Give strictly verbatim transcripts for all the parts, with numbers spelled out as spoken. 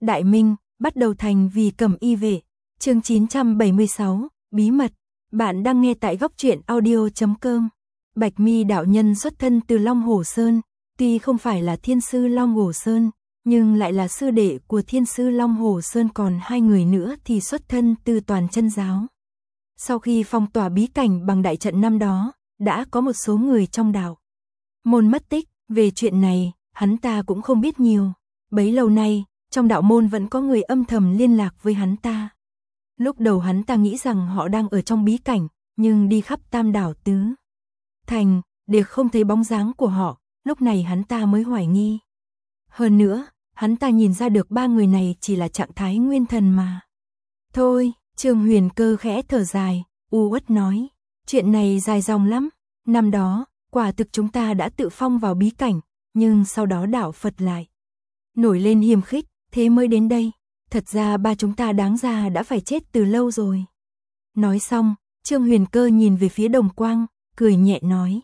Đại Minh, bắt đầu thành vì Cẩm Y vệ. Chương chín trăm bảy mươi sáu, bí mật. Bạn đang nghe tại góc truyện audio chấm com. Bạch Mi đạo nhân xuất thân từ Long Hổ Sơn, tuy không phải là thiên sư Long Hổ Sơn, nhưng lại là sư đệ của thiên sư Long Hổ Sơn, còn hai người nữa thì xuất thân từ Toàn Chân giáo. Sau khi phong tỏa bí cảnh bằng đại trận năm đó, đã có một số người trong đạo môn mất tích, về chuyện này, hắn ta cũng không biết nhiều. Bấy lâu nay, trong đạo môn vẫn có người âm thầm liên lạc với hắn ta. Lúc đầu hắn ta nghĩ rằng họ đang ở trong bí cảnh, nhưng đi khắp Tam đảo tứ thành, đều không thấy bóng dáng của họ, lúc này hắn ta mới hoài nghi. Hơn nữa, hắn ta nhìn ra được ba người này chỉ là trạng thái nguyên thần mà. Thôi, Trương Huyền Cơ khẽ thở dài, u uất nói, chuyện này dài dòng lắm. Năm đó, quả thực chúng ta đã tự phong vào bí cảnh, nhưng sau đó đạo Phật lại nổi lên hiềm khích, thế mới đến đây. Thật ra ba chúng ta đáng ra đã phải chết từ lâu rồi. Nói xong, Trương Huyền Cơ nhìn về phía Đồng Quang, cười nhẹ nói.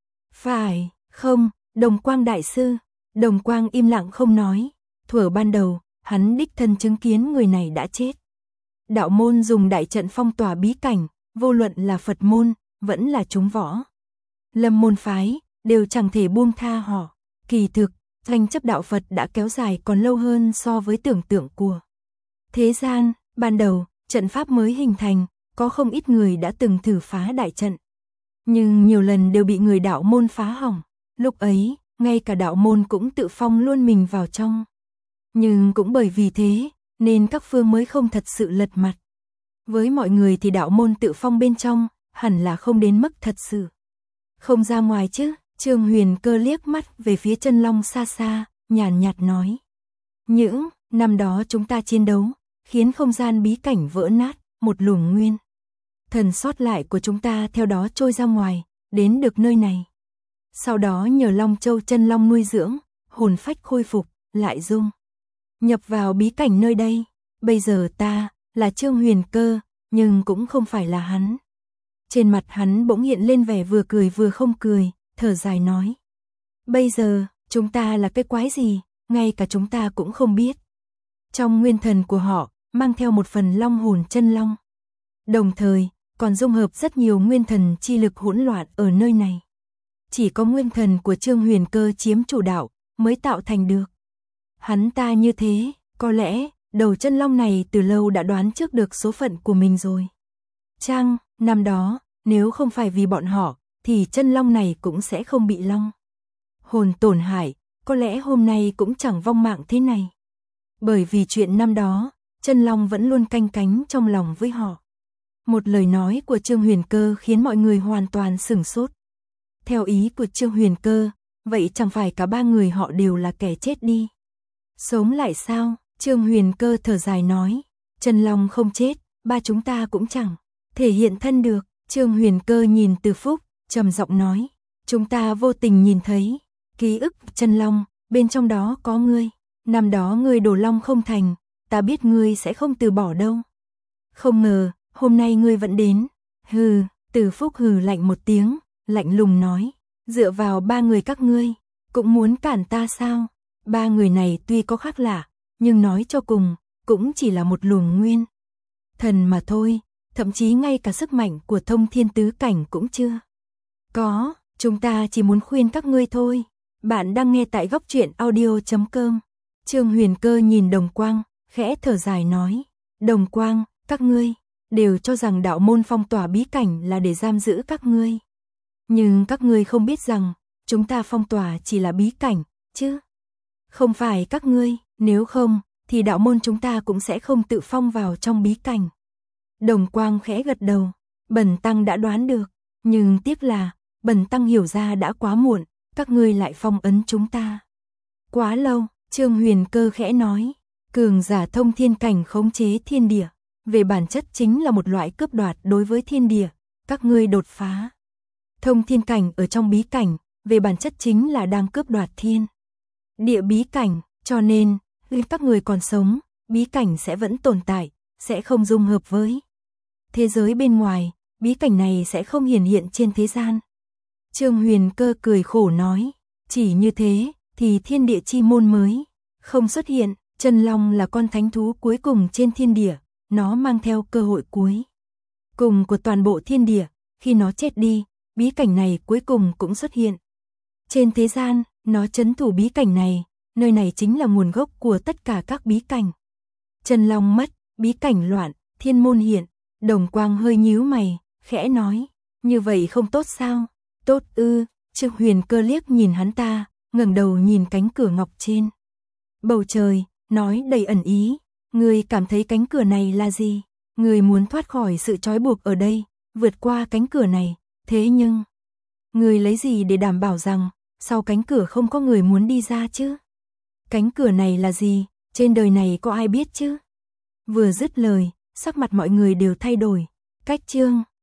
Phải, không, Đồng Quang đại sư. Đồng Quang im lặng không nói. Thuở ban đầu, hắn đích thân chứng kiến người này đã chết. Đạo môn dùng đại trận phong tỏa bí cảnh, vô luận là Phật môn, vẫn là chúng võ Lâm môn phái, đều chẳng thể buông tha họ. Kỳ thực, tranh chấp đạo Phật đã kéo dài còn lâu hơn so với tưởng tượng của thế gian. Ban đầu, trận pháp mới hình thành, có không ít người đã từng thử phá đại trận, nhưng nhiều lần đều bị người đạo môn phá hỏng. Lúc ấy, ngay cả đạo môn cũng tự phong luôn mình vào trong. Nhưng cũng bởi vì thế, nên các phương mới không thật sự lật mặt. Với mọi người thì đạo môn tự phong bên trong, hẳn là không đến mức thật sự không ra ngoài chứ. Trương Huyền Cơ liếc mắt về phía Chân Long xa xa, nhàn nhạt nói. Những năm đó chúng ta chiến đấu, khiến không gian bí cảnh vỡ nát, một luồng nguyên thần sót lại của chúng ta theo đó trôi ra ngoài, đến được nơi này. Sau đó nhờ Long Châu Chân Long nuôi dưỡng, hồn phách khôi phục, lại dung nhập vào bí cảnh nơi đây. Bây giờ ta là Trương Huyền Cơ, nhưng cũng không phải là hắn. Trên mặt hắn bỗng hiện lên vẻ vừa cười vừa không cười, thở dài nói. Bây giờ, chúng ta là cái quái gì, ngay cả chúng ta cũng không biết. Trong nguyên thần của họ, mang theo một phần long hồn chân long. Đồng thời, còn dung hợp rất nhiều nguyên thần chi lực hỗn loạn ở nơi này. Chỉ có nguyên thần của Trương Huyền Cơ chiếm chủ đạo, mới tạo thành được. Hắn ta như thế, có lẽ, đầu chân long này từ lâu đã đoán trước được số phận của mình rồi. Chăng, năm đó, nếu không phải vì bọn họ, thì chân long này cũng sẽ không bị long hồn tổn hại, có lẽ hôm nay cũng chẳng vong mạng thế này. Bởi vì chuyện năm đó, chân long vẫn luôn canh cánh trong lòng với họ. Một lời nói của Trương Huyền Cơ khiến mọi người hoàn toàn sửng sốt. Theo ý của Trương Huyền Cơ, vậy chẳng phải cả ba người họ đều là kẻ chết đi sống lại sao? Trương Huyền Cơ thở dài nói, chân long không chết, ba chúng ta cũng chẳng thể hiện thân được. Trương Huyền Cơ nhìn Từ Phúc, trầm giọng nói, chúng ta vô tình nhìn thấy ký ức chân long, bên trong đó có ngươi. Năm đó ngươi đổ long không thành, ta biết ngươi sẽ không từ bỏ đâu. Không ngờ, hôm nay ngươi vẫn đến. Hừ, Từ Phúc hừ lạnh một tiếng, lạnh lùng nói, dựa vào ba người các ngươi, cũng muốn cản ta sao? Ba người này tuy có khác lạ, nhưng nói cho cùng, cũng chỉ là một luồng nguyên thần mà thôi. Thậm chí ngay cả sức mạnh của thông thiên tứ cảnh cũng chưa có, chúng ta chỉ muốn khuyên các ngươi thôi. Bạn đang nghe tại góc truyện audio chấm com. Trương Huyền Cơ nhìn Đồng Quang, khẽ thở dài nói, Đồng Quang, các ngươi đều cho rằng đạo môn phong tỏa bí cảnh là để giam giữ các ngươi. Nhưng các ngươi không biết rằng, chúng ta phong tỏa chỉ là bí cảnh, chứ không phải các ngươi, nếu không, thì đạo môn chúng ta cũng sẽ không tự phong vào trong bí cảnh. Đồng Quang khẽ gật đầu, Bần Tăng đã đoán được, nhưng tiếc là, Bần Tăng hiểu ra đã quá muộn, các ngươi lại phong ấn chúng ta quá lâu. Trương Huyền Cơ khẽ nói, cường giả thông thiên cảnh khống chế thiên địa, về bản chất chính là một loại cướp đoạt đối với thiên địa. Các ngươi đột phá thông thiên cảnh ở trong bí cảnh, về bản chất chính là đang cướp đoạt thiên địa bí cảnh, cho nên, khi các người còn sống, bí cảnh sẽ vẫn tồn tại, sẽ không dung hợp với thế giới bên ngoài, bí cảnh này sẽ không hiển hiện trên thế gian. Trương Huyền Cơ cười khổ nói, chỉ như thế, thì thiên địa chi môn mới không xuất hiện. Chân long là con thánh thú cuối cùng trên thiên địa, nó mang theo cơ hội cuối cùng của toàn bộ thiên địa, khi nó chết đi, bí cảnh này cuối cùng cũng xuất hiện. Trên thế gian, nó trấn thủ bí cảnh này, nơi này chính là nguồn gốc của tất cả các bí cảnh. Chân long mất, bí cảnh loạn, thiên môn hiện, Đồng Quang hơi nhíu mày, khẽ nói, như vậy không tốt sao? Tốt ư? Trương Huyền Cơ liếc nhìn hắn ta, ngẩng đầu nhìn cánh cửa ngọc trên bầu trời, nói đầy ẩn ý, ngươi cảm thấy cánh cửa này là gì? Ngươi muốn thoát khỏi sự trói buộc ở đây, vượt qua cánh cửa này, thế nhưng ngươi lấy gì để đảm bảo rằng sau cánh cửa không có người muốn đi ra chứ? Cánh cửa này là gì? Trên đời này có ai biết chứ? Vừa dứt lời, sắc mặt mọi người đều thay đổi. Cách Trương